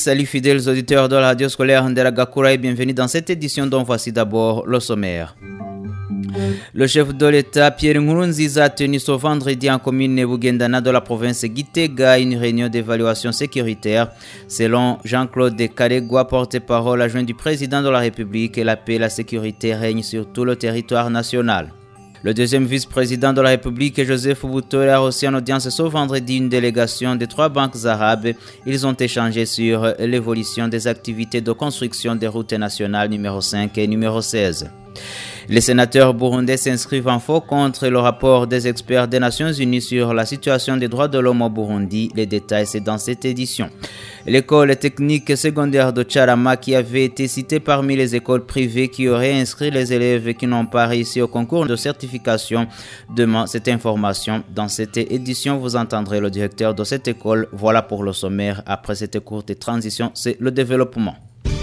salut fidèles auditeurs de la radio scolaire Nderagakura et bienvenue dans cette édition dont voici d'abord le sommaire. Le chef de l'État, Pierre Nkurunziza, a tenu ce vendredi en commune Nebugendana de la province Gitega une réunion d'évaluation sécuritaire. Selon Jean-Claude Karegwa, porte-parole adjoint du président de la République, la paix et la sécurité règnent sur tout le territoire national. Le deuxième vice-président de la République, Joseph Boutoure, a reçu en audience ce vendredi une délégation des 3 banques arabes. Ils ont échangé sur l'évolution des activités de construction des routes nationales numéro 5 et numéro 16. Les sénateurs burundais s'inscrivent en faux contre le rapport des experts des Nations Unies sur la situation des droits de l'homme au Burundi. Les détails, c'est dans cette édition. L'école technique secondaire de Tcharama, qui avait été citée parmi les écoles privées qui auraient inscrit les élèves qui n'ont pas réussi au concours de certification, demande cette information. Dans cette édition, vous entendrez le directeur de cette école. Voilà pour le sommaire. Après cette courte transition, c'est le développement.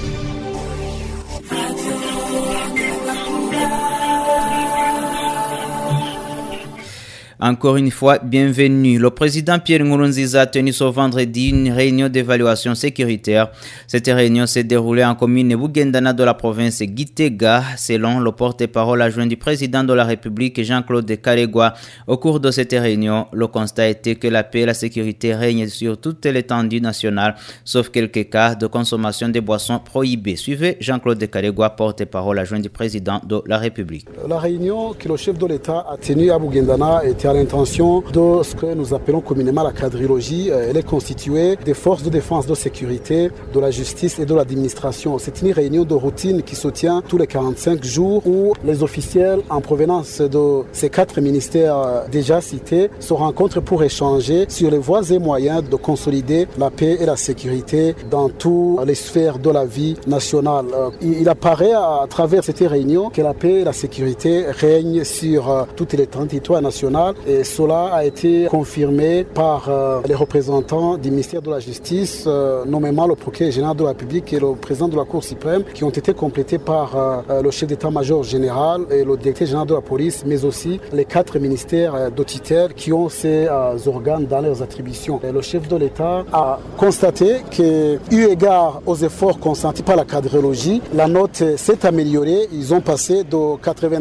Encore une fois, bienvenue. Le président Pierre Nkurunziza a tenu ce vendredi une réunion d'évaluation sécuritaire. Cette réunion s'est déroulée en commune Nebugendana de la province Gitega. Selon le porte-parole adjoint du président de la République, Jean-Claude Karegwa, au cours de cette réunion, le constat était que la paix et la sécurité règnent sur toute l'étendue nationale, sauf quelques cas de consommation des boissons prohibées. Suivez Jean-Claude Karegwa, porte-parole adjoint du président de la République. La réunion que le chef de l'État a tenue à Bugendana était à l'intention de ce que nous appelons communément la quadrilogie. Elle est constituée des forces de défense, de sécurité, de la justice et de l'administration. C'est une réunion de routine qui se tient tous les 45 jours où les officiels en provenance de ces 4 ministères déjà cités se rencontrent pour échanger sur les voies et moyens de consolider la paix et la sécurité dans toutes les sphères de la vie nationale. Il apparaît à travers cette réunion que la paix et la sécurité règnent sur toute l'étendue du territoire national. Et cela a été confirmé par les représentants du ministère de la Justice, nommément le procureur général de la République et le président de la Cour suprême, qui ont été complétés par le chef d'état-major général et le directeur général de la police, mais aussi les 4 ministères de tutelle qui ont ces organes dans leurs attributions. Et le chef de l'État a constaté que, eu égard aux efforts consentis par la quadrilogie, la note s'est améliorée. Ils ont passé de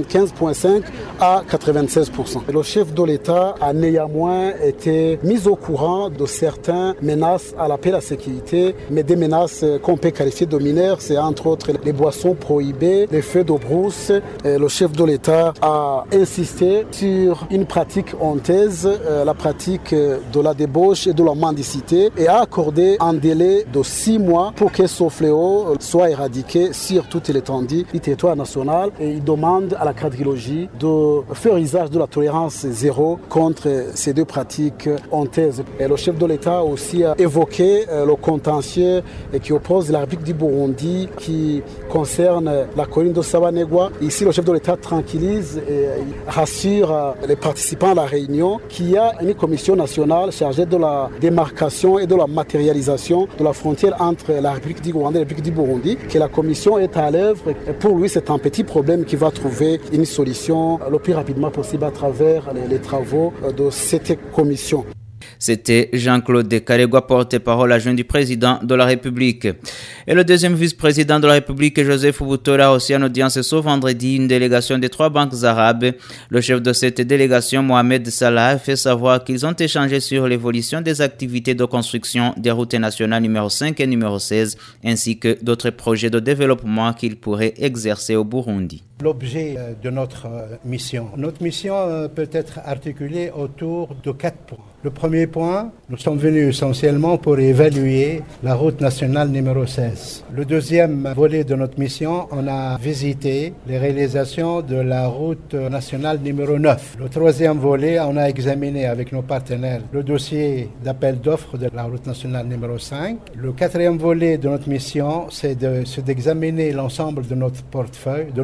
95,5 à 96%. Et le chef de l'État a néanmoins été mis au courant de certaines menaces à la paix et la sécurité, mais des menaces qu'on peut qualifier de mineures, c'est entre autres les boissons prohibées, les feux de brousse. Et le chef de l'État a insisté sur une pratique honteuse, la pratique de la débauche et de la mendicité, et a accordé un délai de 6 mois pour que ce fléau soit éradiqué sur toute l'étendue du territoire national. Et il demande à la quadrilogie de faire usage de la tolérance zéro contre ces 2 pratiques honteuses. Et le chef de l'État a aussi évoqué le contentieux qui oppose la République du Burundi qui concerne la colline de Sabanegwa. Ici, le chef de l'État tranquillise et rassure les participants à la réunion qu'il y a une commission nationale chargée de la démarcation et de la matérialisation de la frontière entre la République du Rwanda et la République du Burundi, que la commission est à l'œuvre. Et pour lui, c'est un petit problème qui va trouver une solution le plus rapidement possible à travers les travaux de cette commission. C'était Jean-Claude Karegwa, porte-parole adjoint du président de la République. Et le deuxième vice-président de la République, Joseph Boutoure, a aussi en audience ce vendredi une délégation des 3 banques arabes. Le chef de cette délégation, Mohamed Salah, a fait savoir qu'ils ont échangé sur l'évolution des activités de construction des routes nationales numéro 5 et numéro 16, ainsi que d'autres projets de développement qu'ils pourraient exercer au Burundi. L'objet de notre mission. Notre mission peut être articulée autour de 4 points. Le premier point, nous sommes venus essentiellement pour évaluer la route nationale numéro 16. Le deuxième volet de notre mission, on a visité les réalisations de la route nationale numéro 9. Le troisième volet, on a examiné avec nos partenaires le dossier d'appel d'offres de la route nationale numéro 5. Le quatrième volet de notre mission, c'est d'examiner l'ensemble de notre portefeuille, de nos 3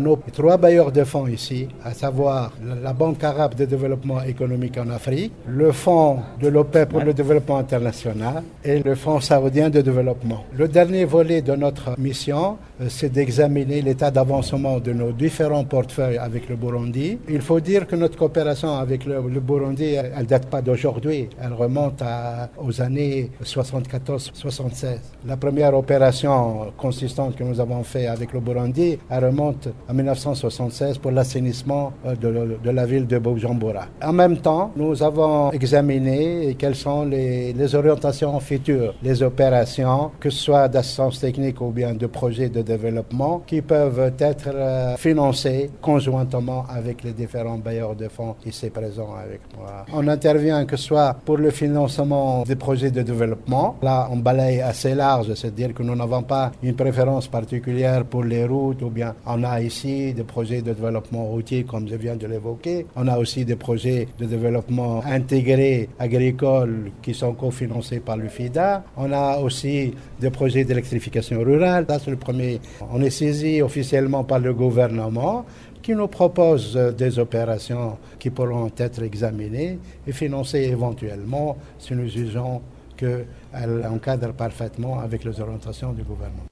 3 bailleurs de fonds ici, à savoir la Banque arabe de développement économique en Afrique, le Fonds de l'OPEP pour le développement international et le Fonds saoudien de développement. Le dernier volet de notre mission, c'est d'examiner l'état d'avancement de nos différents portefeuilles avec le Burundi. Il faut dire que notre coopération avec le Burundi, elle ne date pas d'aujourd'hui, elle remonte aux années 74-76. La première opération consistante que nous avons faite avec le Burundi, elle remonte en 1976 pour l'assainissement de la ville de Bujumbura. En même temps, nous avons examiné quelles sont les orientations futures, les opérations, que ce soit d'assistance technique ou bien de projets de développement, qui peuvent être financés conjointement avec les différents bailleurs de fonds ici présents avec moi. On intervient que ce soit pour le financement des projets de développement. Là, on balaye assez large, c'est-à-dire que nous n'avons pas une préférence particulière pour les routes ou bien on a ici des projets de développement routier comme je viens de l'évoquer. On a aussi des projets de développement intégrés agricoles qui sont cofinancés par le FIDA. On a aussi des projets d'électrification rurale. Ça, c'est le premier. On est saisi officiellement par le gouvernement qui nous propose des opérations qui pourront être examinées et financées éventuellement si nous jugeons qu'elles encadrent parfaitement avec les orientations du gouvernement.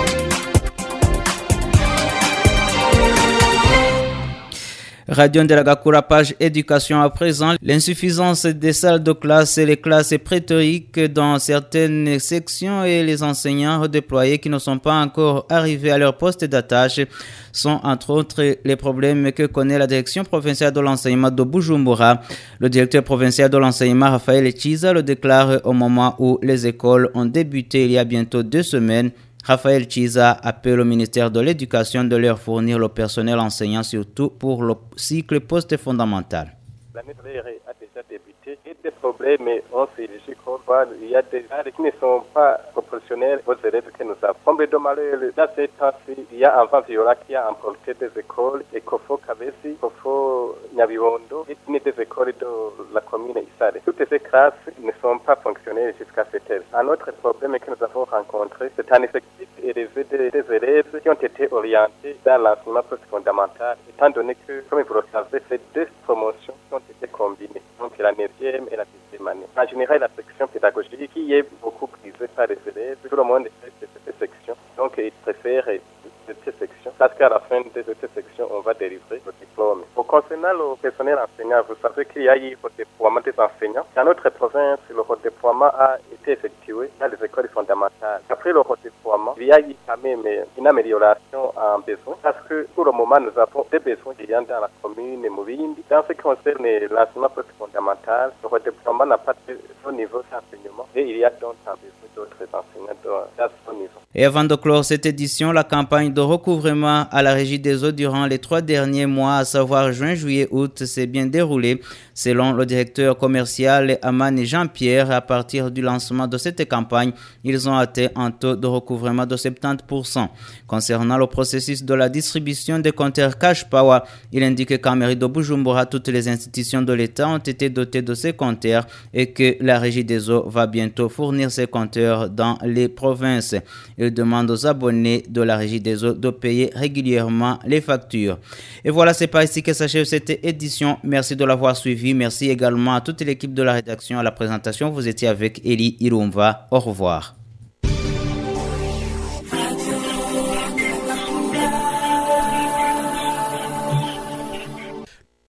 Radio Ndelagakura, page éducation à présent. L'insuffisance des salles de classe et les classes prétériques dans certaines sections et les enseignants redéployés qui ne sont pas encore arrivés à leur poste d'attache sont entre autres les problèmes que connaît la direction provinciale de l'enseignement de Bujumbura. Le directeur provincial de l'enseignement, Raphaël Chiza, le déclare au moment où les écoles ont débuté il y a bientôt 2 semaines. Raphaël Chiza appelle au ministère de l'Éducation de leur fournir le personnel enseignant, surtout pour le cycle post-fondamental. L'année dernière a déjà débuté et des problèmes ont surgi. Il y a des gens qui ne sont pas proportionnels aux élèves que nous avons. Comme de malheur, dans ces temps-ci, il y a un vent violent qui a emporté des écoles, et Kofo Kabesi, Kofo Nyabiwondo, et des écoles de la commune Issare. Toutes ces classes ne sont pas fonctionnelles jusqu'à cette heure. Un autre problème que nous avons rencontré, c'est un effectif élevé des élèves qui ont été orientés dans l'enseignement post-fondamental, étant donné que, comme vous le savez, ces 2 promotions ont été combinées, donc la 9e et la 10e année. En général, la section pédagogique qui est beaucoup prisée par les élèves, tout le monde fait cette section, donc ils préfèrent cette section, parce qu'à la fin de cette section, on va délivrer le diplôme. Concernant le personnel enseignant, vous savez qu'il y a eu le déploiement des enseignants. Dans notre province, le redéploiement a été effectué dans les écoles fondamentales. Après le redéploiement, il y a eu quand même une amélioration en besoin, parce que pour le moment, nous avons des besoins qui viennent dans la commune de Mubindi. Dans ce qui concerne l'enseignement post-fondamental, le redéploiement n'a pas de haut niveau d'enseignement et il y a donc un besoin d'autres enseignants dans ce niveau. Et avant de clore cette édition, la campagne de recouvrement à la Régie des eaux durant les 3 derniers mois, à savoir juin, juillet, août, s'est bien déroulée. Selon le directeur commercial Amani Jean-Pierre, à partir du lancement de cette campagne, ils ont atteint un taux de recouvrement de 70%. Concernant le processus de la distribution des compteurs Cash Power, il indique qu'en mairie de Bujumbura, toutes les institutions de l'État ont été dotées de ces compteurs et que la Régie des eaux va bientôt fournir ces compteurs dans les provinces. Il demande aux abonnés de la Régie des eaux de payer régulièrement les factures. Et voilà, c'est par ici que s'achève cette édition. Merci de l'avoir suivi. Merci également à toute l'équipe de la rédaction. À la présentation, vous étiez avec Elie Irumva. Au revoir.